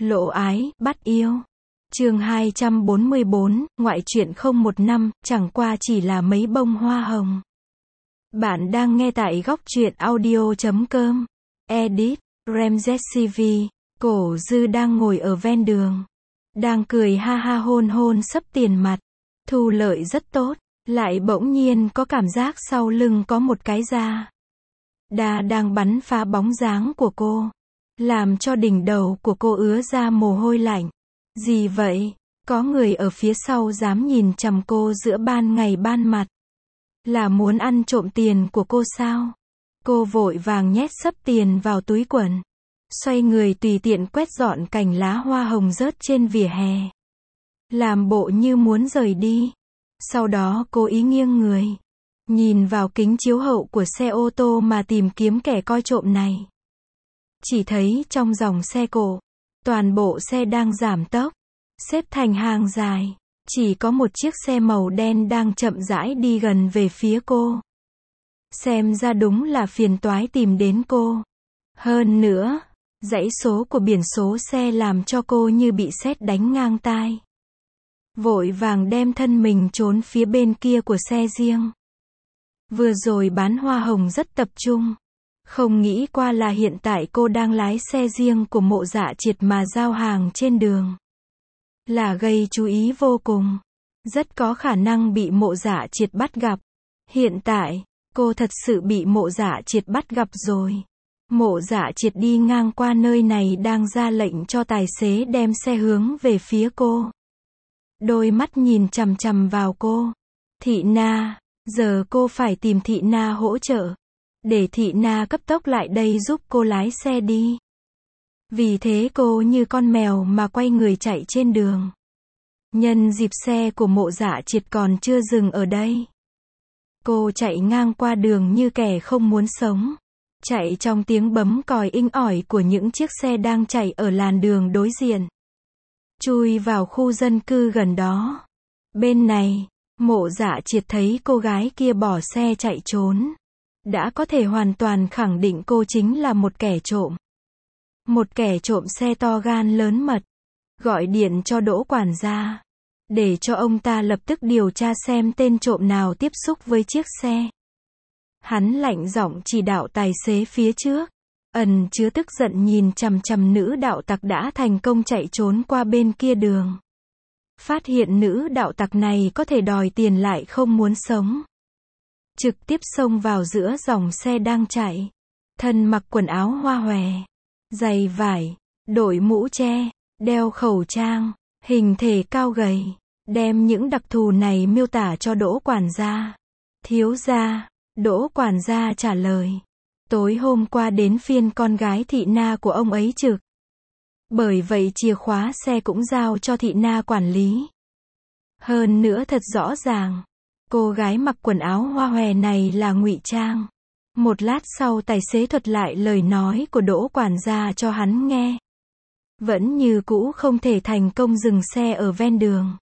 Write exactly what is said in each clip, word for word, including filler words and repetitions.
Lộ ái, bắt yêu. Chương hai trăm bốn mươi bốn, ngoại truyện không một năm, chẳng qua chỉ là mấy bông hoa hồng. Bạn đang nghe tại góc truyện audio chấm com. Edit, Ramzes. Cổ Dư đang ngồi ở ven đường. Đang cười ha ha hôn hôn sấp tiền mặt. Thu lợi rất tốt. Lại bỗng nhiên có cảm giác sau lưng có một cái da đa đang bắn phá bóng dáng của cô. Làm cho đỉnh đầu của cô ứa ra mồ hôi lạnh. Gì vậy? Có người ở phía sau dám nhìn chằm cô giữa ban ngày ban mặt. Là muốn ăn trộm tiền của cô sao? Cô vội vàng nhét xấp tiền vào túi quần. Xoay người tùy tiện quét dọn cành lá hoa hồng rớt trên vỉa hè. Làm bộ như muốn rời đi. Sau đó cố ý nghiêng người. Nhìn vào kính chiếu hậu của xe ô tô mà tìm kiếm kẻ coi trộm này. Chỉ thấy trong dòng xe cộ, toàn bộ xe đang giảm tốc, xếp thành hàng dài. Chỉ có một chiếc xe màu đen đang chậm rãi đi gần về phía cô. Xem ra đúng là phiền toái tìm đến cô. Hơn nữa, dãy số của biển số xe làm cho cô như bị sét đánh ngang tai. Vội vàng đem thân mình trốn phía bên kia của xe riêng. Vừa rồi bán hoa hồng rất tập trung. Không nghĩ qua là hiện tại cô đang lái xe riêng của Mộ Dạ Triệt mà giao hàng trên đường. Là gây chú ý vô cùng. Rất có khả năng bị Mộ Dạ Triệt bắt gặp. Hiện tại, cô thật sự bị Mộ Dạ Triệt bắt gặp rồi. Mộ Dạ Triệt đi ngang qua nơi này đang ra lệnh cho tài xế đem xe hướng về phía cô. Đôi mắt nhìn chằm chằm vào cô. Thị Na, giờ cô phải tìm Thị Na hỗ trợ. Để Thị Na cấp tốc lại đây giúp cô lái xe đi. Vì thế cô như con mèo mà quay người chạy trên đường. Nhân dịp xe của Mộ Dạ Triệt còn chưa dừng ở đây. Cô chạy ngang qua đường như kẻ không muốn sống. Chạy trong tiếng bấm còi inh ỏi của những chiếc xe đang chạy ở làn đường đối diện. Chui vào khu dân cư gần đó. Bên này, Mộ Dạ Triệt thấy cô gái kia bỏ xe chạy trốn. Đã có thể hoàn toàn khẳng định cô chính là một kẻ trộm. Một kẻ trộm xe to gan lớn mật. Gọi điện cho Đỗ quản gia. Để cho ông ta lập tức điều tra xem tên trộm nào tiếp xúc với chiếc xe. Hắn lạnh giọng chỉ đạo tài xế phía trước. Ẩn chứa tức giận nhìn chằm chằm nữ đạo tặc đã thành công chạy trốn qua bên kia đường. Phát hiện nữ đạo tặc này có thể đòi tiền lại không muốn sống. Trực tiếp xông vào giữa dòng xe đang chạy. Thân mặc quần áo hoa hòe, giày vải, đội mũ che, đeo khẩu trang, hình thể cao gầy. Đem những đặc thù này miêu tả cho Đỗ quản gia. Thiếu gia, Đỗ quản gia trả lời. Tối hôm qua đến phiên con gái Thị Na của ông ấy trực. Bởi vậy chìa khóa xe cũng giao cho Thị Na quản lý. Hơn nữa thật rõ ràng, cô gái mặc quần áo hoa hòe này là ngụy trang. Một lát sau tài xế thuật lại lời nói của Đỗ quản gia cho hắn nghe. Vẫn như cũ không thể thành công dừng xe ở ven đường.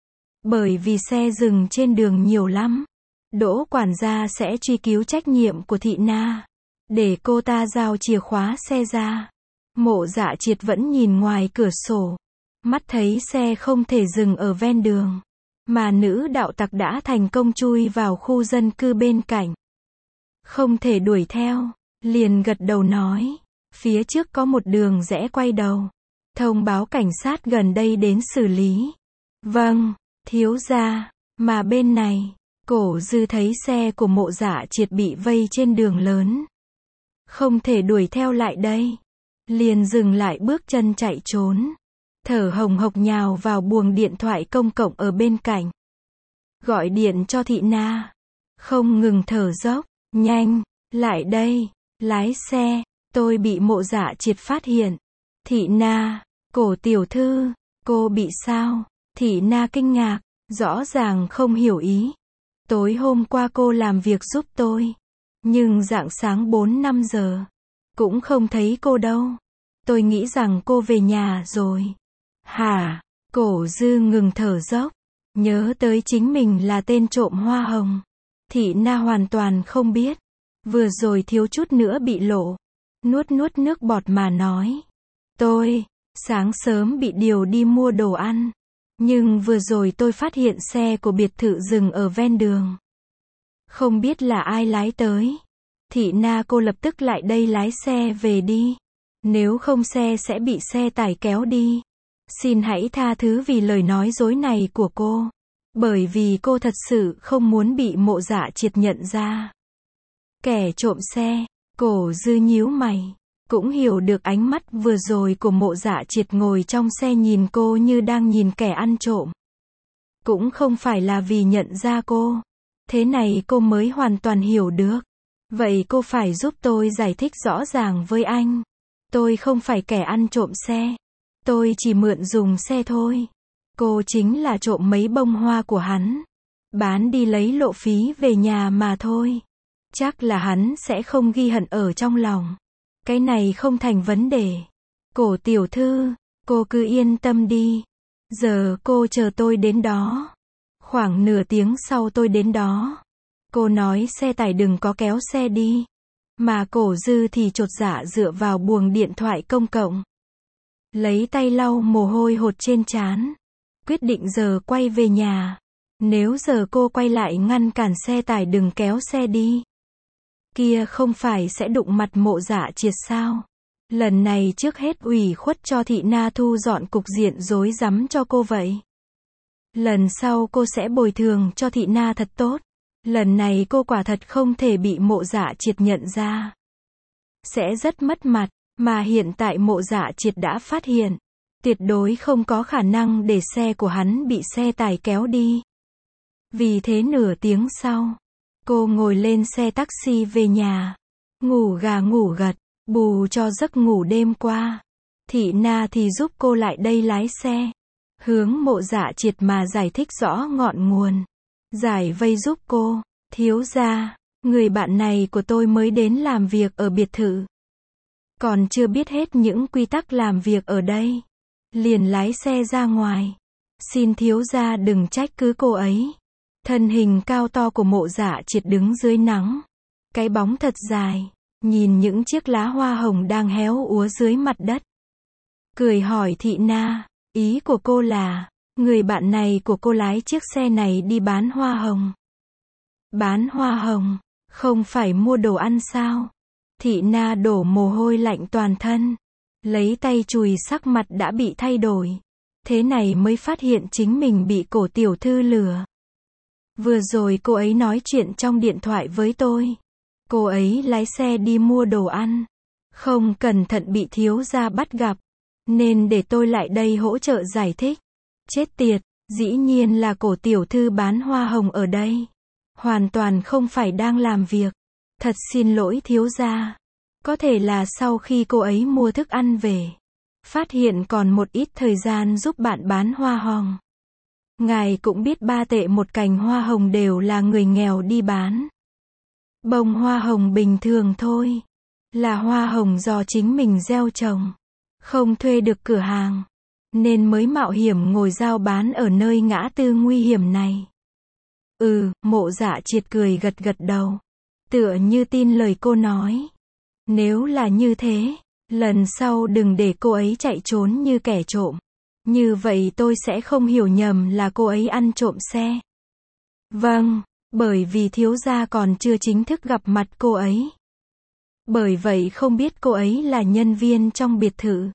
Bởi vì xe dừng trên đường nhiều lắm. Đỗ quản gia sẽ truy cứu trách nhiệm của Thị Na. Để cô ta giao chìa khóa xe ra. Mộ Dạ Triệt vẫn nhìn ngoài cửa sổ. Mắt thấy xe không thể dừng ở ven đường. Mà nữ đạo tặc đã thành công chui vào khu dân cư bên cạnh. Không thể đuổi theo. Liền gật đầu nói. Phía trước có một đường rẽ quay đầu. Thông báo cảnh sát gần đây đến xử lý. Vâng, thiếu gia. Mà bên này, Cổ Dư thấy xe của Mộ Dạ Triệt bị vây trên đường lớn. Không thể đuổi theo lại đây. Liền dừng lại bước chân chạy trốn. Thở hồng hộc nhào vào buồng điện thoại công cộng ở bên cạnh. Gọi điện cho Thị Na. Không ngừng thở dốc. Nhanh, lại đây. Lái xe. Tôi bị Mộ Dạ Triệt phát hiện. Thị Na, Cổ tiểu thư. Cô bị sao? Thị Na kinh ngạc. Rõ ràng không hiểu ý. Tối hôm qua cô làm việc giúp tôi. Nhưng rạng sáng bốn năm giờ. Cũng không thấy cô đâu. Tôi nghĩ rằng cô về nhà rồi. Hả? Cổ Dư ngừng thở dốc. Nhớ tới chính mình là tên trộm hoa hồng. Thị Na hoàn toàn không biết. Vừa rồi thiếu chút nữa bị lộ. Nuốt nuốt nước bọt mà nói. Tôi, Sáng sớm bị điều đi mua đồ ăn. Nhưng vừa rồi tôi phát hiện xe của biệt thự dừng ở ven đường. Không biết là ai lái tới. Thị Na cô lập tức lại đây lái xe về đi. Nếu không xe sẽ bị xe tải kéo đi. Xin hãy tha thứ vì lời nói dối này của cô. Bởi vì cô thật sự không muốn bị Mộ Dạ Triệt nhận ra. Kẻ trộm xe, Cổ Dư nhíu mày. Cũng hiểu được ánh mắt vừa rồi của Mộ Dạ Triệt ngồi trong xe nhìn cô như đang nhìn kẻ ăn trộm. Cũng không phải là vì nhận ra cô. Thế này cô mới hoàn toàn hiểu được. Vậy cô phải giúp tôi giải thích rõ ràng với anh. Tôi không phải kẻ ăn trộm xe. Tôi chỉ mượn dùng xe thôi. Cô chính là trộm mấy bông hoa của hắn. Bán đi lấy lộ phí về nhà mà thôi. Chắc là hắn sẽ không ghi hận ở trong lòng. Cái này không thành vấn đề. Cổ tiểu thư, cô cứ yên tâm đi. Giờ cô chờ tôi đến đó. Khoảng nửa tiếng sau tôi đến đó. Cô nói xe tải đừng có kéo xe đi. Mà Cổ Dư thì chột dạ dựa vào buồng điện thoại công cộng. Lấy tay lau mồ hôi hột trên trán. Quyết định giờ quay về nhà. Nếu giờ cô quay lại ngăn cản xe tải đừng kéo xe đi. Kia không phải sẽ đụng mặt Mộ Dạ Triệt sao? Lần này trước hết ủy khuất cho Thị Na thu dọn cục diện rối rắm cho cô vậy. Lần sau cô sẽ bồi thường cho Thị Na thật tốt. Lần này cô quả thật không thể bị Mộ Dạ Triệt nhận ra. Sẽ rất mất mặt, mà hiện tại Mộ Dạ Triệt đã phát hiện. Tuyệt đối không có khả năng để xe của hắn bị xe tải kéo đi. Vì thế nửa tiếng sau, cô ngồi lên xe taxi về nhà. Ngủ gà ngủ gật, bù cho giấc ngủ đêm qua. Thị Na thì giúp cô lại đây lái xe. Hướng Mộ Dạ Triệt mà giải thích rõ ngọn nguồn. Giải vây giúp cô. Thiếu gia, người bạn này của tôi mới đến làm việc ở biệt thự. Còn chưa biết hết những quy tắc làm việc ở đây. Liền lái xe ra ngoài. Xin thiếu gia đừng trách cứ cô ấy. Thân hình cao to của Mộ Dạ Triệt đứng dưới nắng. Cái bóng thật dài. Nhìn những chiếc lá hoa hồng đang héo úa dưới mặt đất. Cười hỏi Thị Na. Ý của cô là, người bạn này của cô lái chiếc xe này đi bán hoa hồng. Bán hoa hồng, không phải mua đồ ăn sao? Thị Na đổ mồ hôi lạnh toàn thân. Lấy tay chùi sắc mặt đã bị thay đổi. Thế này mới phát hiện chính mình bị Cổ tiểu thư lừa. Vừa rồi cô ấy nói chuyện trong điện thoại với tôi. Cô ấy lái xe đi mua đồ ăn. Không cẩn thận bị thiếu gia bắt gặp. Nên để tôi lại đây hỗ trợ giải thích. Chết tiệt, dĩ nhiên là Cổ tiểu thư bán hoa hồng ở đây. Hoàn toàn không phải đang làm việc. Thật xin lỗi thiếu gia. Có thể là sau khi cô ấy mua thức ăn về. Phát hiện còn một ít thời gian giúp bạn bán hoa hồng. Ngài cũng biết ba tệ một cành hoa hồng đều là người nghèo đi bán. Bông hoa hồng bình thường thôi. Là hoa hồng do chính mình gieo trồng. Không thuê được cửa hàng. Nên mới mạo hiểm ngồi giao bán ở nơi ngã tư nguy hiểm này. Ừ, Mộ Dạ Triệt cười gật gật đầu. Tựa như tin lời cô nói. Nếu là như thế, lần sau đừng để cô ấy chạy trốn như kẻ trộm. Như vậy tôi sẽ không hiểu nhầm là cô ấy ăn trộm xe. Vâng, bởi vì thiếu gia còn chưa chính thức gặp mặt cô ấy. Bởi vậy không biết cô ấy là nhân viên trong biệt thự.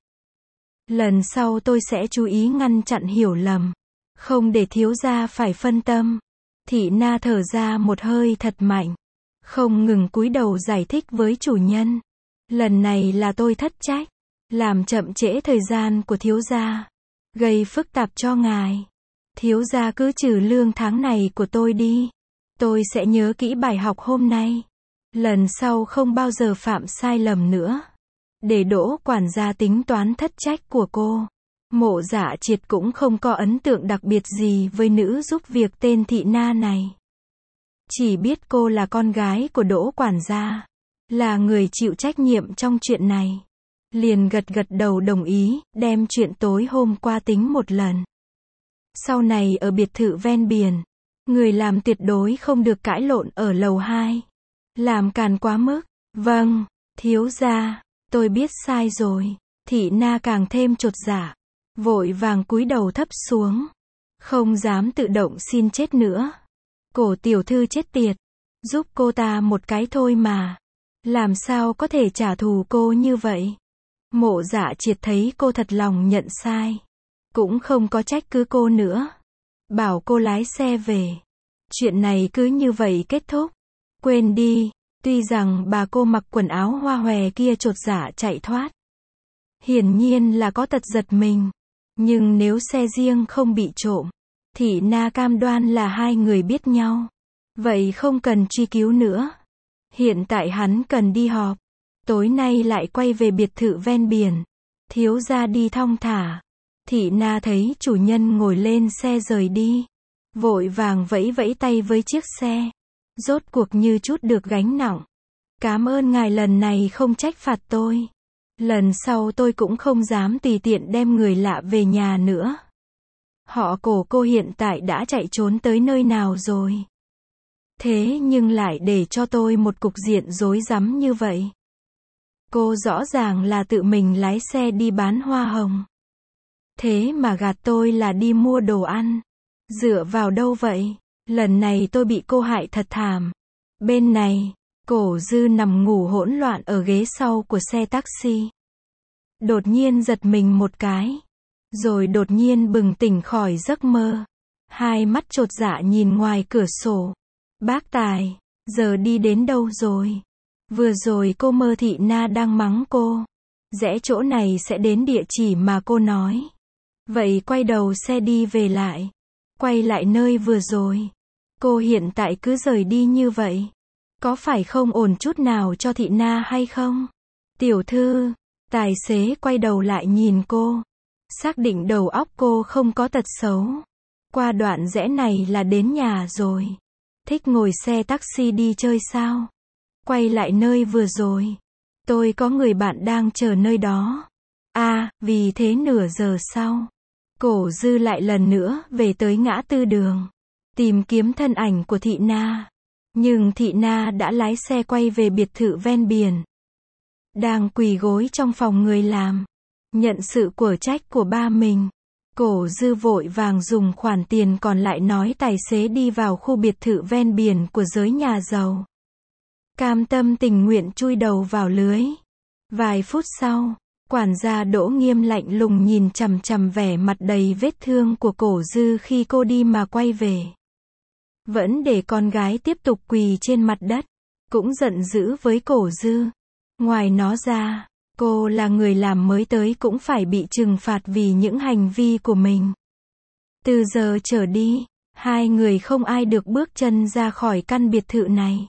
Lần sau tôi sẽ chú ý ngăn chặn hiểu lầm. Không để thiếu gia phải phân tâm. Thị Na thở ra một hơi thật mạnh. Không ngừng cúi đầu giải thích với chủ nhân. Lần này là tôi thất trách. Làm chậm trễ thời gian của thiếu gia. Gây phức tạp cho ngài. Thiếu gia cứ trừ lương tháng này của tôi đi. Tôi sẽ nhớ kỹ bài học hôm nay. Lần sau không bao giờ phạm sai lầm nữa. Để Đỗ quản gia tính toán thất trách của cô. Mộ Dạ Triệt cũng không có ấn tượng đặc biệt gì với nữ giúp việc tên Thị Na này. Chỉ biết cô là con gái của Đỗ quản gia. Là người chịu trách nhiệm trong chuyện này. Liền gật gật đầu đồng ý, đem chuyện tối hôm qua tính một lần. Sau này ở biệt thự ven biển, người làm tuyệt đối không được cãi lộn ở lầu hai. Làm càn quá mức. Vâng, thiếu gia, tôi biết sai rồi. Thị Na càng thêm chột dạ, vội vàng cúi đầu thấp xuống, không dám tự động xin chết nữa. Cổ tiểu thư chết tiệt, giúp cô ta một cái thôi mà, làm sao có thể trả thù cô như vậy. Mộ Dạ Triệt thấy cô thật lòng nhận sai, cũng không có trách cứ cô nữa, bảo cô lái xe về. Chuyện này cứ như vậy kết thúc. Quên đi, tuy rằng bà cô mặc quần áo hoa hòe kia chột dạ chạy thoát, hiển nhiên là có tật giật mình, nhưng nếu xe riêng không bị trộm, Thị Na cam đoan là hai người biết nhau, vậy không cần truy cứu nữa. Hiện tại hắn cần đi họp, tối nay lại quay về biệt thự ven biển. Thiếu gia đi thong thả. Thị Na thấy chủ nhân ngồi lên xe rời đi, vội vàng vẫy vẫy tay với chiếc xe, rốt cuộc như chút được gánh nặng. Cảm ơn ngài lần này không trách phạt tôi. Lần sau tôi cũng không dám tùy tiện đem người lạ về nhà nữa. Họ Cổ cô hiện tại đã chạy trốn tới nơi nào rồi? Thế nhưng lại để cho tôi một cục diện rối rắm như vậy. Cô rõ ràng là tự mình lái xe đi bán hoa hồng, thế mà gạt tôi là đi mua đồ ăn. Dựa vào đâu vậy? Lần này tôi bị cô hại thật thảm. Bên này, Cổ Dư nằm ngủ hỗn loạn ở ghế sau của xe taxi. Đột nhiên giật mình một cái, rồi đột nhiên bừng tỉnh khỏi giấc mơ. Hai mắt chột dạ nhìn ngoài cửa sổ. Bác Tài, giờ đi đến đâu rồi? Vừa rồi cô mơ Thị Na đang mắng cô, rẽ chỗ này sẽ đến địa chỉ mà cô nói. Vậy quay đầu xe đi về lại, quay lại nơi vừa rồi. Cô hiện tại cứ rời đi như vậy, có phải không ổn chút nào cho Thị Na hay không? Tiểu thư, tài xế quay đầu lại nhìn cô, xác định đầu óc cô không có tật xấu. Qua đoạn rẽ này là đến nhà rồi. Thích ngồi xe taxi đi chơi sao? Quay lại nơi vừa rồi. Tôi có người bạn đang chờ nơi đó. À, vì thế nửa giờ sau, Cổ Dư lại lần nữa về tới ngã tư đường, tìm kiếm thân ảnh của Thị Na. Nhưng Thị Na đã lái xe quay về biệt thự ven biển. Đang quỳ gối trong phòng người làm, nhận sự của trách của ba mình. Cổ Dư vội vàng dùng khoản tiền còn lại nói tài xế đi vào khu biệt thự ven biển của giới nhà giàu. Cam tâm tình nguyện chui đầu vào lưới. Vài phút sau, quản gia Đỗ Nghiêm lạnh lùng nhìn chằm chằm vẻ mặt đầy vết thương của Cổ Dư khi cô đi mà quay về. Vẫn để con gái tiếp tục quỳ trên mặt đất, cũng giận dữ với Cổ Dư. Ngoài nó ra, cô là người làm mới tới cũng phải bị trừng phạt vì những hành vi của mình. Từ giờ trở đi, hai người không ai được bước chân ra khỏi căn biệt thự này.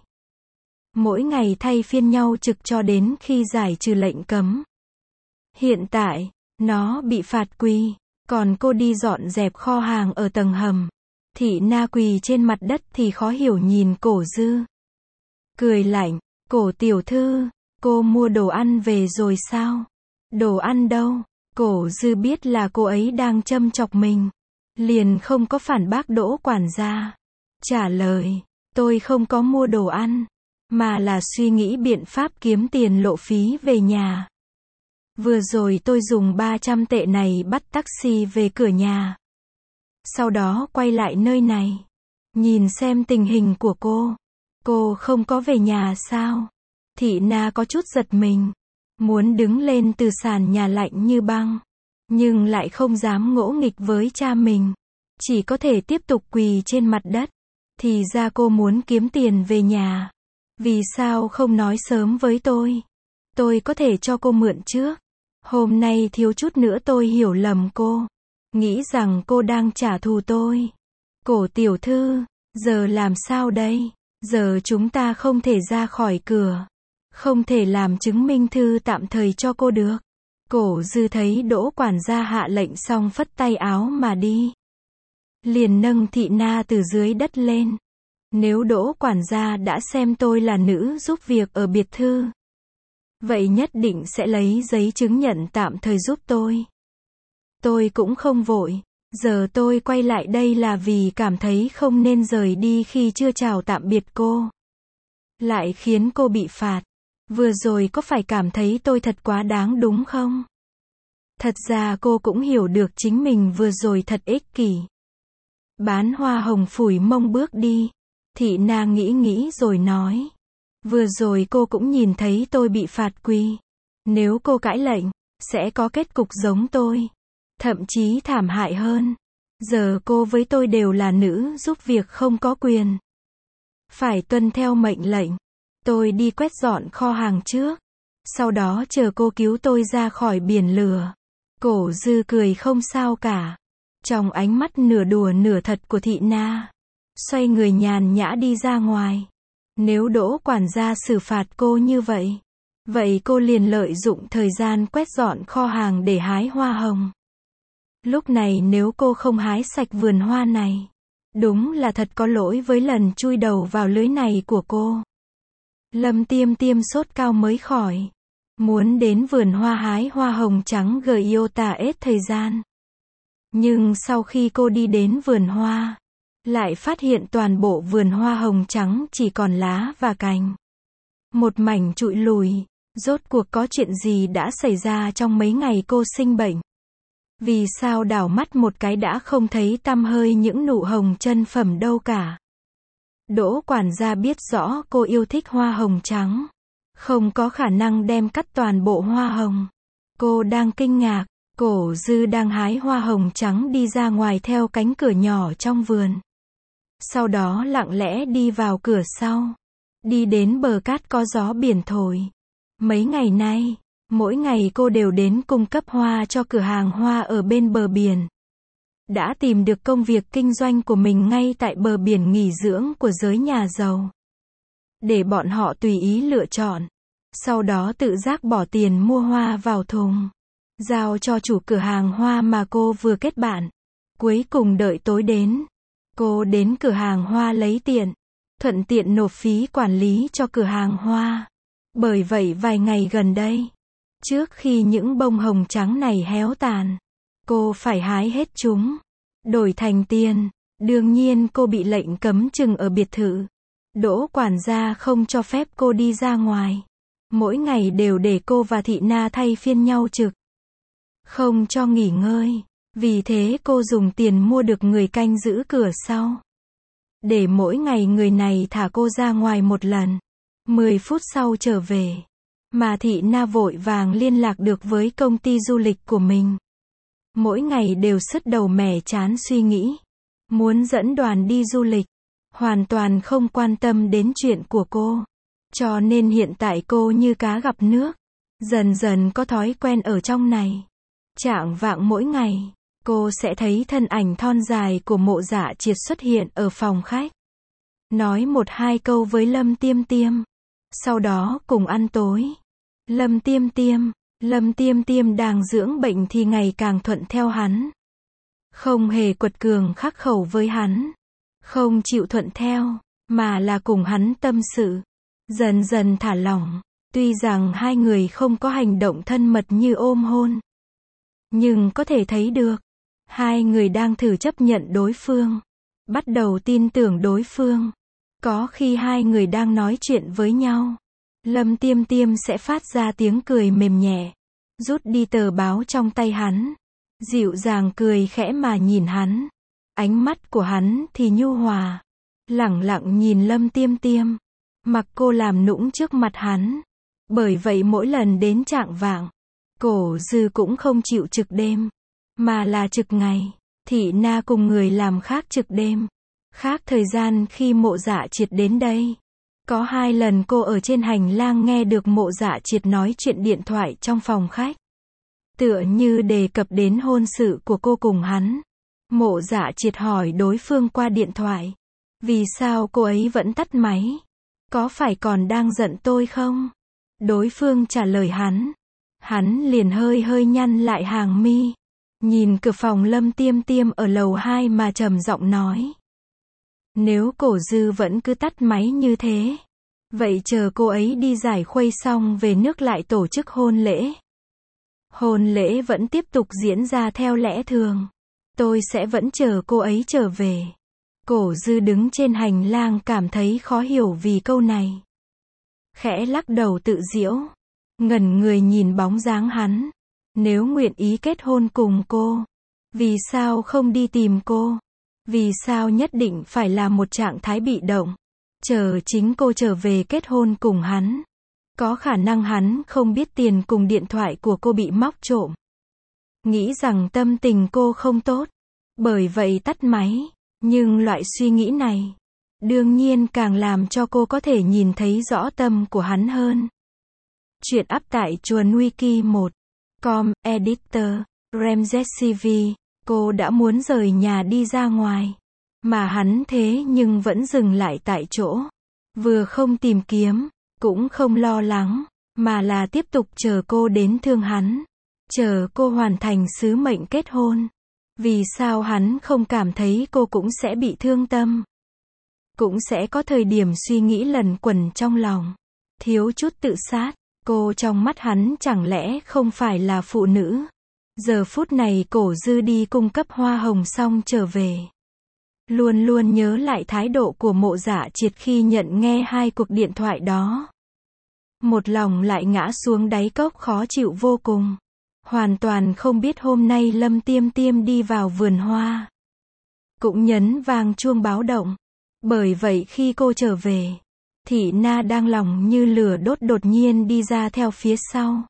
Mỗi ngày thay phiên nhau trực cho đến khi giải trừ lệnh cấm. Hiện tại, nó bị phạt quỳ, còn cô đi dọn dẹp kho hàng ở tầng hầm. Thị Na quỳ trên mặt đất thì khó hiểu nhìn Cổ Dư. Cười lạnh, Cổ tiểu thư, cô mua đồ ăn về rồi sao? Đồ ăn đâu? Cổ Dư biết là cô ấy đang châm chọc mình, liền không có phản bác Đỗ quản gia. Trả lời, tôi không có mua đồ ăn, mà là suy nghĩ biện pháp kiếm tiền lộ phí về nhà. Vừa rồi tôi dùng ba trăm tệ này bắt taxi về cửa nhà. Sau đó quay lại nơi này, nhìn xem tình hình của cô. Cô không có về nhà sao? Thị Na có chút giật mình, muốn đứng lên từ sàn nhà lạnh như băng, nhưng lại không dám ngỗ nghịch với cha mình, chỉ có thể tiếp tục quỳ trên mặt đất. Thì ra cô muốn kiếm tiền về nhà. Vì sao không nói sớm với tôi? Tôi có thể cho cô mượn trước. Hôm nay thiếu chút nữa tôi hiểu lầm cô, nghĩ rằng cô đang trả thù tôi. Cổ tiểu thư, giờ làm sao đây? Giờ chúng ta không thể ra khỏi cửa, không thể làm chứng minh thư tạm thời cho cô được. Cổ Dư thấy Đỗ quản gia hạ lệnh xong phất tay áo mà đi, liền nâng Thị Na từ dưới đất lên. Nếu Đỗ quản gia đã xem tôi là nữ giúp việc ở biệt thư, vậy nhất định sẽ lấy giấy chứng nhận tạm thời giúp tôi. Tôi cũng không vội, giờ tôi quay lại đây là vì cảm thấy không nên rời đi khi chưa chào tạm biệt cô, lại khiến cô bị phạt. Vừa rồi có phải cảm thấy tôi thật quá đáng đúng không? Thật ra cô cũng hiểu được chính mình vừa rồi thật ích kỷ. Bán hoa hồng phủi mông bước đi. Thị Na nghĩ nghĩ rồi nói. Vừa rồi cô cũng nhìn thấy tôi bị phạt quy. Nếu cô cãi lệnh, sẽ có kết cục giống tôi. Thậm chí thảm hại hơn. Giờ cô với tôi đều là nữ giúp việc không có quyền. Phải tuân theo mệnh lệnh. Tôi đi quét dọn kho hàng trước. Sau đó chờ cô cứu tôi ra khỏi biển lửa. Cổ Dư cười không sao cả. Trong ánh mắt nửa đùa nửa thật của Thị Na. Xoay người nhàn nhã đi ra ngoài. Nếu Đỗ quản gia xử phạt cô như vậy, vậy cô liền lợi dụng thời gian quét dọn kho hàng để hái hoa hồng. Lúc này nếu cô không hái sạch vườn hoa này, đúng là thật có lỗi với lần chui đầu vào lưới này của cô. Lâm Tiêm Tiêm sốt cao mới khỏi. Muốn đến vườn hoa hái hoa hồng trắng Giota hết thời gian. Nhưng sau khi cô đi đến vườn hoa, lại phát hiện toàn bộ vườn hoa hồng trắng chỉ còn lá và cành. Một mảnh trụi lùi. Rốt cuộc có chuyện gì đã xảy ra trong mấy ngày cô sinh bệnh? Vì sao đảo mắt một cái đã không thấy tăm hơi những nụ hồng chân phẩm đâu cả? Đỗ quản gia biết rõ cô yêu thích hoa hồng trắng. Không có khả năng đem cắt toàn bộ hoa hồng. Cô đang kinh ngạc. Cổ Dư đang hái hoa hồng trắng đi ra ngoài theo cánh cửa nhỏ trong vườn. Sau đó lặng lẽ đi vào cửa sau. Đi đến bờ cát có gió biển thổi. Mấy ngày nay, mỗi ngày cô đều đến cung cấp hoa cho cửa hàng hoa ở bên bờ biển. Đã tìm được công việc kinh doanh của mình ngay tại bờ biển nghỉ dưỡng của giới nhà giàu. Để bọn họ tùy ý lựa chọn. Sau đó tự giác bỏ tiền mua hoa vào thùng. Giao cho chủ cửa hàng hoa mà cô vừa kết bạn. Cuối cùng đợi tối đến. Cô đến cửa hàng hoa lấy tiền. Thuận tiện nộp phí quản lý cho cửa hàng hoa. Bởi vậy vài ngày gần đây, trước khi những bông hồng trắng này héo tàn, cô phải hái hết chúng. Đổi thành tiền. Đương nhiên cô bị lệnh cấm chừng ở biệt thự. Đỗ quản gia không cho phép cô đi ra ngoài. Mỗi ngày đều để cô và Thị Na thay phiên nhau trực. Không cho nghỉ ngơi. Vì thế cô dùng tiền mua được người canh giữ cửa sau. Để mỗi ngày người này thả cô ra ngoài một lần. mười phút sau trở về. Mà Thị Na vội vàng liên lạc được với công ty du lịch của mình. Mỗi ngày đều sứt đầu mẻ chán suy nghĩ. Muốn dẫn đoàn đi du lịch. Hoàn toàn không quan tâm đến chuyện của cô. Cho nên hiện tại cô như cá gặp nước. Dần dần có thói quen ở trong này. Chạng vạng mỗi ngày, cô sẽ thấy thân ảnh thon dài của Mộ Dạ Triệt xuất hiện ở phòng khách. Nói một hai câu với Lâm Tiêm Tiêm. Sau đó cùng ăn tối. Lâm Tiêm Tiêm, Lâm Tiêm Tiêm đang dưỡng bệnh thì ngày càng thuận theo hắn. Không hề quật cường khắc khẩu với hắn. Không chịu thuận theo, mà là cùng hắn tâm sự. Dần dần thả lỏng. Tuy rằng hai người không có hành động thân mật như ôm hôn. Nhưng có thể thấy được. Hai người đang thử chấp nhận đối phương. Bắt đầu tin tưởng đối phương. Có khi hai người đang nói chuyện với nhau. Lâm Tiêm Tiêm sẽ phát ra tiếng cười mềm nhẹ. Rút đi tờ báo trong tay hắn. Dịu dàng cười khẽ mà nhìn hắn. Ánh mắt của hắn thì nhu hòa. Lẳng lặng nhìn Lâm Tiêm Tiêm. Mặc cô làm nũng trước mặt hắn. Bởi vậy mỗi lần đến chạng vạng, Cổ Dư cũng không chịu trực đêm. Mà là trực ngày. Thị Na cùng người làm khác trực đêm. Khác thời gian khi Mộ Dạ Triệt đến đây. Có hai lần cô ở trên hành lang nghe được Mộ Dạ Triệt nói chuyện điện thoại trong phòng khách. Tựa như đề cập đến hôn sự của cô cùng hắn. Mộ Dạ Triệt hỏi đối phương qua điện thoại. Vì sao cô ấy vẫn tắt máy? Có phải còn đang giận tôi không? Đối phương trả lời hắn. Hắn liền hơi hơi nhăn lại hàng mi. Nhìn cửa phòng Lâm Tiêm Tiêm ở lầu hai mà trầm giọng nói. Nếu Cổ Dư vẫn cứ tắt máy như thế, vậy chờ cô ấy đi giải khuây xong về nước lại tổ chức hôn lễ. Hôn lễ vẫn tiếp tục diễn ra theo lẽ thường. Tôi sẽ vẫn chờ cô ấy trở về. Cổ Dư đứng trên hành lang cảm thấy khó hiểu vì câu này. Khẽ lắc đầu tự giễu. Ngẩn người nhìn bóng dáng hắn. Nếu nguyện ý kết hôn cùng cô, vì sao không đi tìm cô? Vì sao nhất định phải là một trạng thái bị động, chờ chính cô trở về kết hôn cùng hắn? Có khả năng hắn không biết tiền cùng điện thoại của cô bị móc trộm. Nghĩ rằng tâm tình cô không tốt, bởi vậy tắt máy. Nhưng loại suy nghĩ này, đương nhiên càng làm cho cô có thể nhìn thấy rõ tâm của hắn hơn. Chuyện up tại chuồn wiki một chấm com, editor, Ramzes cô đã muốn rời nhà đi ra ngoài. Mà hắn thế nhưng vẫn dừng lại tại chỗ. Vừa không tìm kiếm, cũng không lo lắng, mà là tiếp tục chờ cô đến thương hắn. Chờ cô hoàn thành sứ mệnh kết hôn. Vì sao hắn không cảm thấy cô cũng sẽ bị thương tâm? Cũng sẽ có thời điểm suy nghĩ lẩn quẩn trong lòng. Thiếu chút tự sát. Cô trong mắt hắn chẳng lẽ không phải là phụ nữ? Giờ phút này Cổ Dư đi cung cấp hoa hồng xong trở về. Luôn luôn nhớ lại thái độ của Mộ Dạ Triệt khi nhận nghe hai cuộc điện thoại đó. Một lòng lại ngã xuống đáy cốc khó chịu vô cùng. Hoàn toàn không biết hôm nay Lâm Tiêm Tiêm đi vào vườn hoa. Cũng nhấn vang chuông báo động. Bởi vậy khi cô trở về, Thị Na đang lòng như lửa đốt đột nhiên đi ra theo phía sau.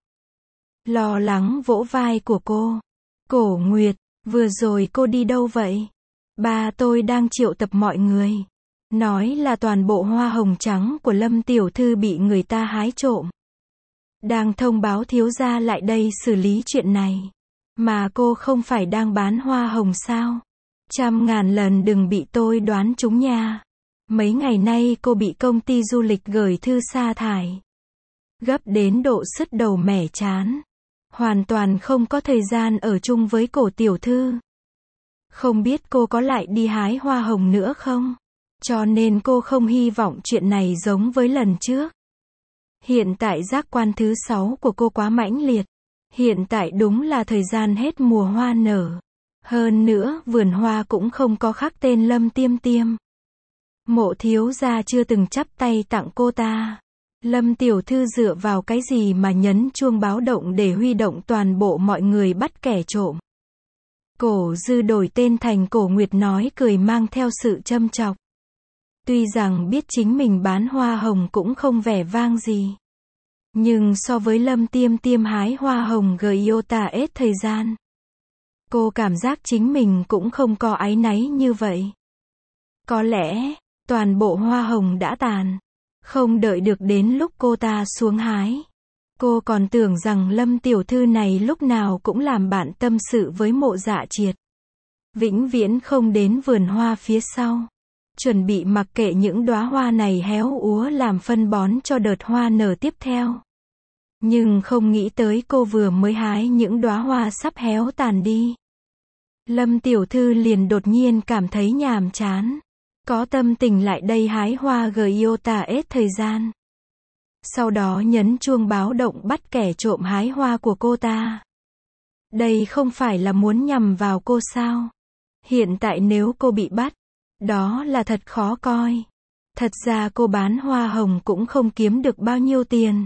Lo lắng vỗ vai của cô. Cổ Nguyệt, vừa rồi cô đi đâu vậy? Ba tôi đang triệu tập mọi người. Nói là toàn bộ hoa hồng trắng của Lâm tiểu thư bị người ta hái trộm. Đang thông báo thiếu gia lại đây xử lý chuyện này. Mà cô không phải đang bán hoa hồng sao? Trăm ngàn lần đừng bị tôi đoán trúng nha. Mấy ngày nay cô bị công ty du lịch gửi thư sa thải. Gấp đến độ sứt đầu mẻ chán. Hoàn toàn không có thời gian ở chung với Cổ tiểu thư. Không biết cô có lại đi hái hoa hồng nữa không? Cho nên cô không hy vọng chuyện này giống với lần trước. Hiện tại giác quan thứ sáu của cô quá mãnh liệt. Hiện tại đúng là thời gian hết mùa hoa nở. Hơn nữa, vườn hoa cũng không có khắc tên Lâm Tiêm Tiêm. Mộ thiếu gia chưa từng chắp tay tặng cô ta. Lâm tiểu thư dựa vào cái gì mà nhấn chuông báo động để huy động toàn bộ mọi người bắt kẻ trộm? Cổ Dư đổi tên thành Cổ Nguyệt nói cười mang theo sự châm chọc. Tuy rằng biết chính mình bán hoa hồng cũng không vẻ vang gì. Nhưng so với Lâm Tiêm Tiêm hái hoa hồng Giota hết thời gian. Cô cảm giác chính mình cũng không có áy náy như vậy. Có lẽ, toàn bộ hoa hồng đã tàn. Không đợi được đến lúc cô ta xuống hái. Cô còn tưởng rằng Lâm tiểu thư này lúc nào cũng làm bạn tâm sự với Mộ Dạ Triệt. Vĩnh viễn không đến vườn hoa phía sau. Chuẩn bị mặc kệ những đóa hoa này héo úa làm phân bón cho đợt hoa nở tiếp theo. Nhưng không nghĩ tới cô vừa mới hái những đóa hoa sắp héo tàn đi. Lâm tiểu thư liền đột nhiên cảm thấy nhàm chán. Có tâm tình lại đây hái hoa Giota hết thời gian. Sau đó nhấn chuông báo động bắt kẻ trộm hái hoa của cô ta. Đây không phải là muốn nhằm vào cô sao? Hiện tại nếu cô bị bắt, đó là thật khó coi. Thật ra cô bán hoa hồng cũng không kiếm được bao nhiêu tiền.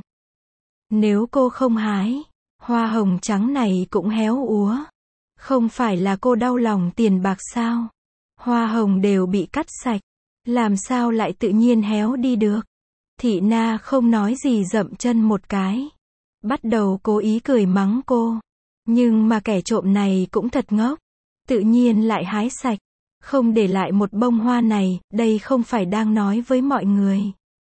Nếu cô không hái, hoa hồng trắng này cũng héo úa. Không phải là cô đau lòng tiền bạc sao? Hoa hồng đều bị cắt sạch. Làm sao lại tự nhiên héo đi được? Thị Na không nói gì dậm chân một cái. Bắt đầu cố ý cười mắng cô. Nhưng mà kẻ trộm này cũng thật ngốc. Tự nhiên lại hái sạch. Không để lại một bông hoa này, đây không phải đang nói với mọi người.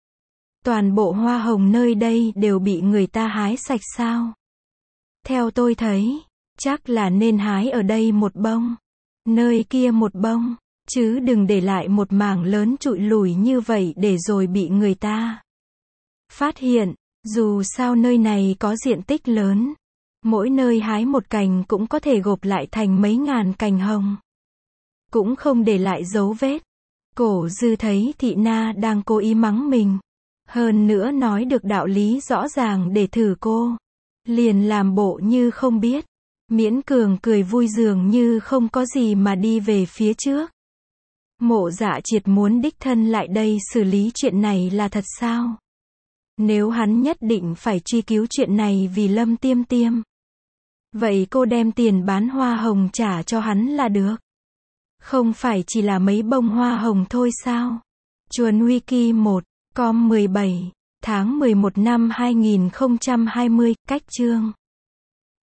Toàn bộ hoa hồng nơi đây đều bị người ta hái sạch sao? Theo tôi thấy, chắc là nên hái ở đây một bông. Nơi kia một bông. Chứ đừng để lại một mảng lớn trụi lùi như vậy để rồi bị người ta phát hiện. Dù sao nơi này có diện tích lớn. Mỗi nơi hái một cành cũng có thể gộp lại thành mấy ngàn cành hồng. Cũng không để lại dấu vết. Cổ Dư thấy Thị Na đang cố ý mắng mình. Hơn nữa nói được đạo lý rõ ràng để thử cô. Liền làm bộ như không biết. Miễn cường cười vui dường như không có gì mà đi về phía trước. Mộ Dạ Triệt muốn đích thân lại đây xử lý chuyện này là thật sao? Nếu hắn nhất định phải truy cứu chuyện này vì Lâm Tiêm Tiêm. Vậy cô đem tiền bán hoa hồng trả cho hắn là được. Không phải chỉ là mấy bông hoa hồng thôi sao? Chuồn Wiki một com mười bảy tháng mười một năm hai nghìn không trăm hai mươi, cách chương